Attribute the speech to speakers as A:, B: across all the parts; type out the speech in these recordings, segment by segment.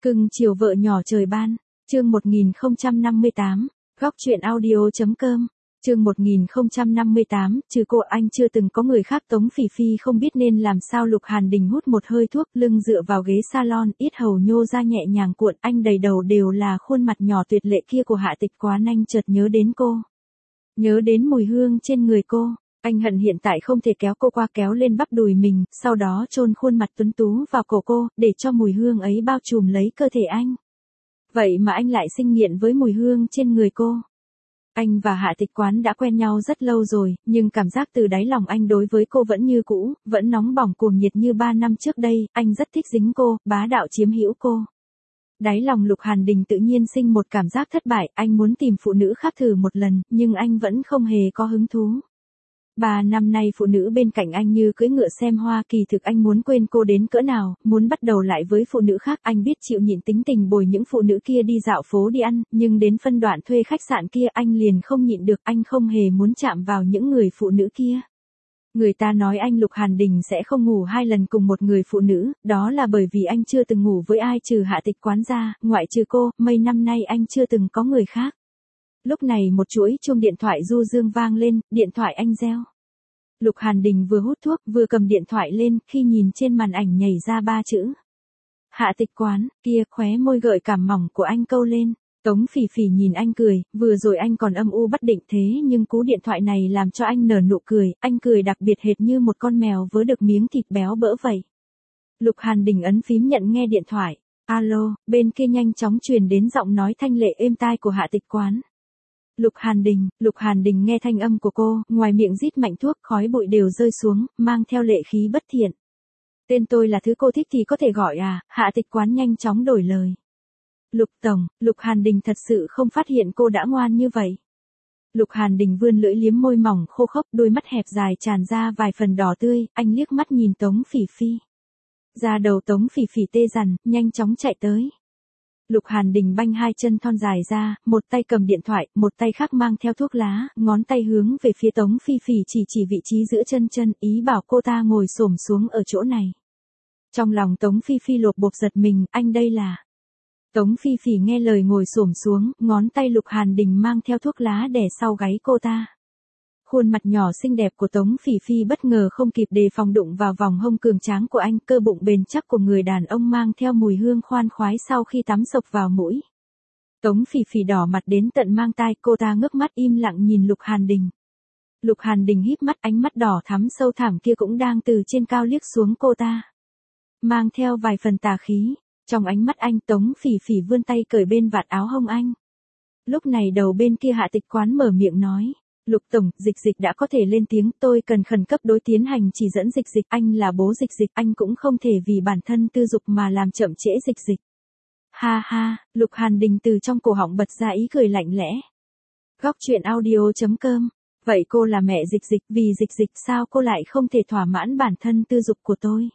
A: Cưng chiều vợ nhỏ trời ban, chương 1058, góc chuyện audio.com, chương 1058, trừ cô anh chưa từng có người khác. Tống Phỉ Phi không biết nên làm sao. Lục Hàn Đình hút một hơi thuốc, lưng dựa vào ghế salon, yết hầu nhô ra nhẹ nhàng cuộn, anh đầy đầu đều là khuôn mặt nhỏ tuyệt lệ kia của Hạ Tịch Quán. Anh chợt nhớ đến cô, nhớ đến mùi hương trên người cô. Anh hận hiện tại không thể kéo cô qua, kéo lên bắp đùi mình, sau đó chôn khuôn mặt tuấn tú vào cổ cô, để cho mùi hương ấy bao trùm lấy cơ thể anh. Vậy mà anh lại sinh nghiện với mùi hương trên người cô. Anh và Hạ Tịch Quán đã quen nhau rất lâu rồi, nhưng cảm giác từ đáy lòng anh đối với cô vẫn như cũ, vẫn nóng bỏng cuồng nhiệt như 3 năm trước đây. Anh rất thích dính cô, bá đạo chiếm hữu cô. Đáy lòng Lục Hàn Đình tự nhiên sinh một cảm giác thất bại. Anh muốn tìm phụ nữ khác thử một lần, nhưng anh vẫn không hề có hứng thú. 3 năm nay phụ nữ bên cạnh anh như cưỡi ngựa xem hoa. Kỳ thực anh muốn quên cô đến cỡ nào, muốn bắt đầu lại với phụ nữ khác. Anh biết chịu nhịn tính tình bồi những phụ nữ kia đi dạo phố đi ăn, nhưng đến phân đoạn thuê khách sạn kia anh liền không nhịn được. Anh không hề muốn chạm vào những người phụ nữ kia. Người ta nói anh Lục Hàn Đình sẽ không ngủ 2 lần cùng một người phụ nữ, đó là bởi vì anh chưa từng ngủ với ai trừ Hạ Tịch Quán ra, ngoại trừ cô. Mấy năm nay anh chưa từng có người khác. Lúc này một chuỗi chuông điện thoại du dương vang lên, điện thoại anh reo. Lục Hàn Đình vừa hút thuốc vừa cầm điện thoại lên, khi nhìn trên màn ảnh nhảy ra 3 chữ. Hạ Tịch Quán, kia khóe môi gợi cảm mỏng của anh câu lên. Tống Phỉ Phỉ nhìn anh cười, vừa rồi anh còn âm u bất định thế nhưng cú điện thoại này làm cho anh nở nụ cười, anh cười đặc biệt hệt như một con mèo vớ được miếng thịt béo bỡ vậy. Lục Hàn Đình ấn phím nhận nghe điện thoại. Alo, bên kia nhanh chóng truyền đến giọng nói thanh lệ êm tai của Hạ Tịch Quán. Lục Hàn Đình nghe thanh âm của cô, ngoài miệng rít mạnh thuốc, khói bụi đều rơi xuống, mang theo lệ khí bất thiện. Tên tôi là thứ cô thích thì có thể gọi à? Hạ Tịch Quán nhanh chóng đổi lời. Lục Tổng. Lục Hàn Đình thật sự không phát hiện cô đã ngoan như vậy. Lục Hàn Đình vươn lưỡi liếm môi mỏng khô khốc, đôi mắt hẹp dài tràn ra vài phần đỏ tươi, anh liếc mắt nhìn Tống Phỉ Phi. Da đầu Tống Phỉ Phỉ tê dần, nhanh chóng chạy tới. Lục Hàn Đình banh 2 chân thon dài ra, một tay cầm điện thoại, một tay khác mang theo thuốc lá, ngón tay hướng về phía Tống Phỉ Phỉ chỉ vị trí giữa chân, ý bảo cô ta ngồi xổm xuống ở chỗ này. Trong lòng Tống Phỉ Phỉ lột bột giật mình, anh đây là... Tống Phỉ Phỉ nghe lời ngồi xổm xuống, ngón tay Lục Hàn Đình mang theo thuốc lá đè sau gáy cô ta. Khuôn mặt nhỏ xinh đẹp của Tống Phỉ Phi bất ngờ không kịp đề phòng đụng vào vòng hông cường tráng của anh, cơ bụng bền chắc của người đàn ông mang theo mùi hương khoan khoái sau khi tắm sộc vào mũi. Tống Phỉ Phi đỏ mặt đến tận mang tai, cô ta ngước mắt im lặng nhìn Lục Hàn Đình. Lục Hàn Đình híp mắt, ánh mắt đỏ thắm sâu thẳm kia cũng đang từ trên cao liếc xuống cô ta. Mang theo vài phần tà khí, trong ánh mắt anh. Tống Phỉ Phi vươn tay cởi bên vạt áo hông anh. Lúc này đầu bên kia Hạ Tịch Quán mở miệng nói. Lục Tổng, Dịch đã có thể lên tiếng, tôi cần khẩn cấp đối tiến hành chỉ dẫn Dịch, anh là bố Dịch, anh cũng không thể vì bản thân tư dục mà làm chậm trễ Dịch. Ha ha, Lục Hàn Đình từ trong cổ họng bật ra ý cười lạnh lẽ. Góc chuyện audio.com, vậy cô là mẹ Dịch, vì Dịch sao cô lại không thể thỏa mãn bản thân tư dục của tôi?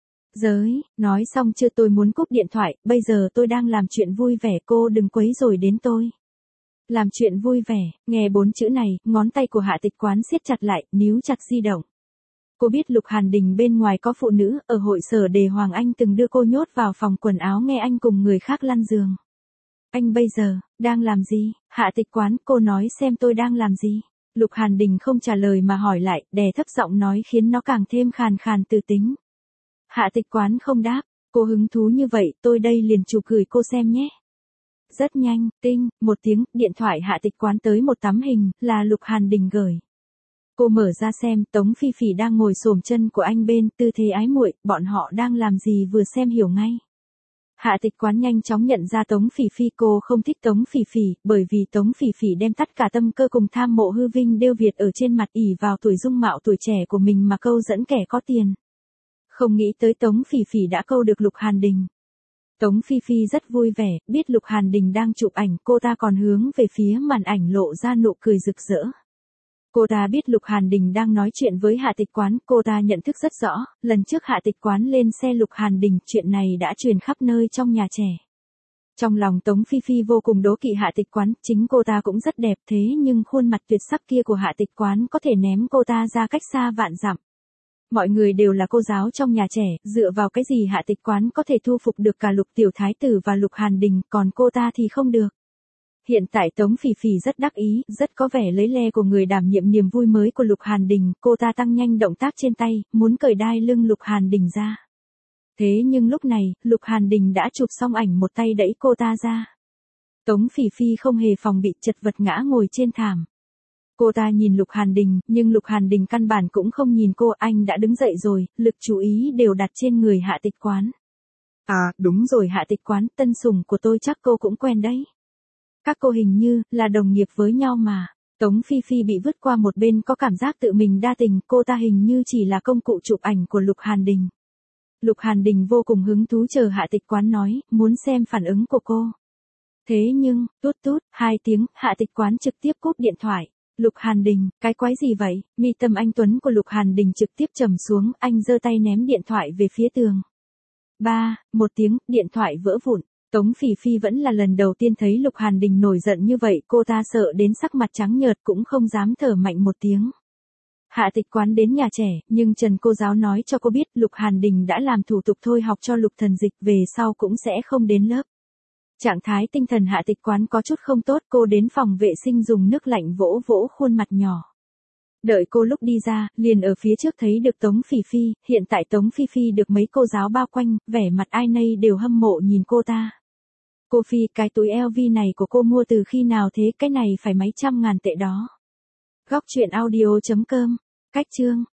A: Nói xong chưa, tôi muốn cúp điện thoại, bây giờ tôi đang làm chuyện vui vẻ, cô đừng quấy rối đến tôi. Làm chuyện vui vẻ, nghe 4 chữ này, ngón tay của Hạ Tịch Quán siết chặt lại, níu chặt di động. Cô biết Lục Hàn Đình bên ngoài có phụ nữ, ở hội sở Đề Hoàng anh từng đưa cô nhốt vào phòng quần áo nghe anh cùng người khác lăn giường. Anh bây giờ, đang làm gì? Hạ Tịch Quán, cô nói xem tôi đang làm gì? Lục Hàn Đình không trả lời mà hỏi lại, đè thấp giọng nói khiến nó càng thêm khàn khàn từ tính. Hạ Tịch Quán không đáp, cô hứng thú như vậy, tôi đây liền chụp gửi cô xem nhé. Rất nhanh, tinh, một tiếng, điện thoại Hạ Tịch Quán tới một tấm hình, là Lục Hàn Đình gửi. Cô mở ra xem, Tống Phỉ Phỉ đang ngồi xổm chân của anh bên, tư thế ái muội, bọn họ đang làm gì vừa xem hiểu ngay. Hạ Tịch Quán nhanh chóng nhận ra Tống Phỉ Phỉ, cô không thích Tống Phỉ Phỉ, bởi vì Tống Phỉ Phỉ đem tất cả tâm cơ cùng tham mộ hư vinh đêu việt ở trên mặt, ỷ vào tuổi dung mạo tuổi trẻ của mình mà câu dẫn kẻ có tiền. Không nghĩ tới Tống Phỉ Phỉ đã câu được Lục Hàn Đình. Tống Phỉ Phi rất vui vẻ, biết Lục Hàn Đình đang chụp ảnh, cô ta còn hướng về phía màn ảnh lộ ra nụ cười rực rỡ. Cô ta biết Lục Hàn Đình đang nói chuyện với Hạ Tịch Quán, cô ta nhận thức rất rõ, lần trước Hạ Tịch Quán lên xe Lục Hàn Đình, chuyện này đã truyền khắp nơi trong nhà trẻ. Trong lòng Tống Phỉ Phi vô cùng đố kỵ Hạ Tịch Quán, chính cô ta cũng rất đẹp thế nhưng khuôn mặt tuyệt sắc kia của Hạ Tịch Quán có thể ném cô ta ra cách xa vạn dặm. Mọi người đều là cô giáo trong nhà trẻ, dựa vào cái gì Hạ Tịch Quán có thể thu phục được cả Lục Tiểu Thái Tử và Lục Hàn Đình, còn cô ta thì không được. Hiện tại Tống Phỉ Phỉ rất đắc ý, rất có vẻ lấy le của người đảm nhiệm niềm vui mới của Lục Hàn Đình, cô ta tăng nhanh động tác trên tay, muốn cởi đai lưng Lục Hàn Đình ra. Thế nhưng lúc này, Lục Hàn Đình đã chụp xong ảnh một tay đẩy cô ta ra. Tống Phỉ Phỉ không hề phòng bị, chật vật ngã ngồi trên thảm. Cô ta nhìn Lục Hàn Đình, nhưng Lục Hàn Đình căn bản cũng không nhìn cô, anh đã đứng dậy rồi, lực chú ý đều đặt trên người Hạ Tịch Quán. À, đúng rồi Hạ Tịch Quán, tân sủng của tôi chắc cô cũng quen đấy. Các cô hình như là đồng nghiệp với nhau mà. Tống Phi Phi bị vứt qua một bên có cảm giác tự mình đa tình, cô ta hình như chỉ là công cụ chụp ảnh của Lục Hàn Đình. Lục Hàn Đình vô cùng hứng thú chờ Hạ Tịch Quán nói, muốn xem phản ứng của cô. Thế nhưng, tút tút, 2 tiếng, Hạ Tịch Quán trực tiếp cúp điện thoại. Lục Hàn Đình, cái quái gì vậy? Mi tâm anh tuấn của Lục Hàn Đình trực tiếp trầm xuống, anh giơ tay ném điện thoại về phía tường. 1 tiếng, điện thoại vỡ vụn. Tống Phỉ Phi vẫn là lần đầu tiên thấy Lục Hàn Đình nổi giận như vậy, cô ta sợ đến sắc mặt trắng nhợt cũng không dám thở mạnh một tiếng. Hạ Tịch Quán đến nhà trẻ, nhưng Trần cô giáo nói cho cô biết Lục Hàn Đình đã làm thủ tục thôi học cho Lục Thần Dịch, về sau cũng sẽ không đến lớp. Trạng thái tinh thần Hạ Tịch Quán có chút không tốt, cô đến phòng vệ sinh dùng nước lạnh vỗ vỗ khuôn mặt nhỏ. Đợi cô lúc đi ra, liền ở phía trước thấy được Tống Phỉ Phi, hiện tại Tống Phi Phi được mấy cô giáo bao quanh, vẻ mặt ai nấy đều hâm mộ nhìn cô ta. Cô Phi, cái túi LV này của cô mua từ khi nào thế, cái này phải mấy trăm ngàn tệ đó. Góc truyện audio.com, cách chương.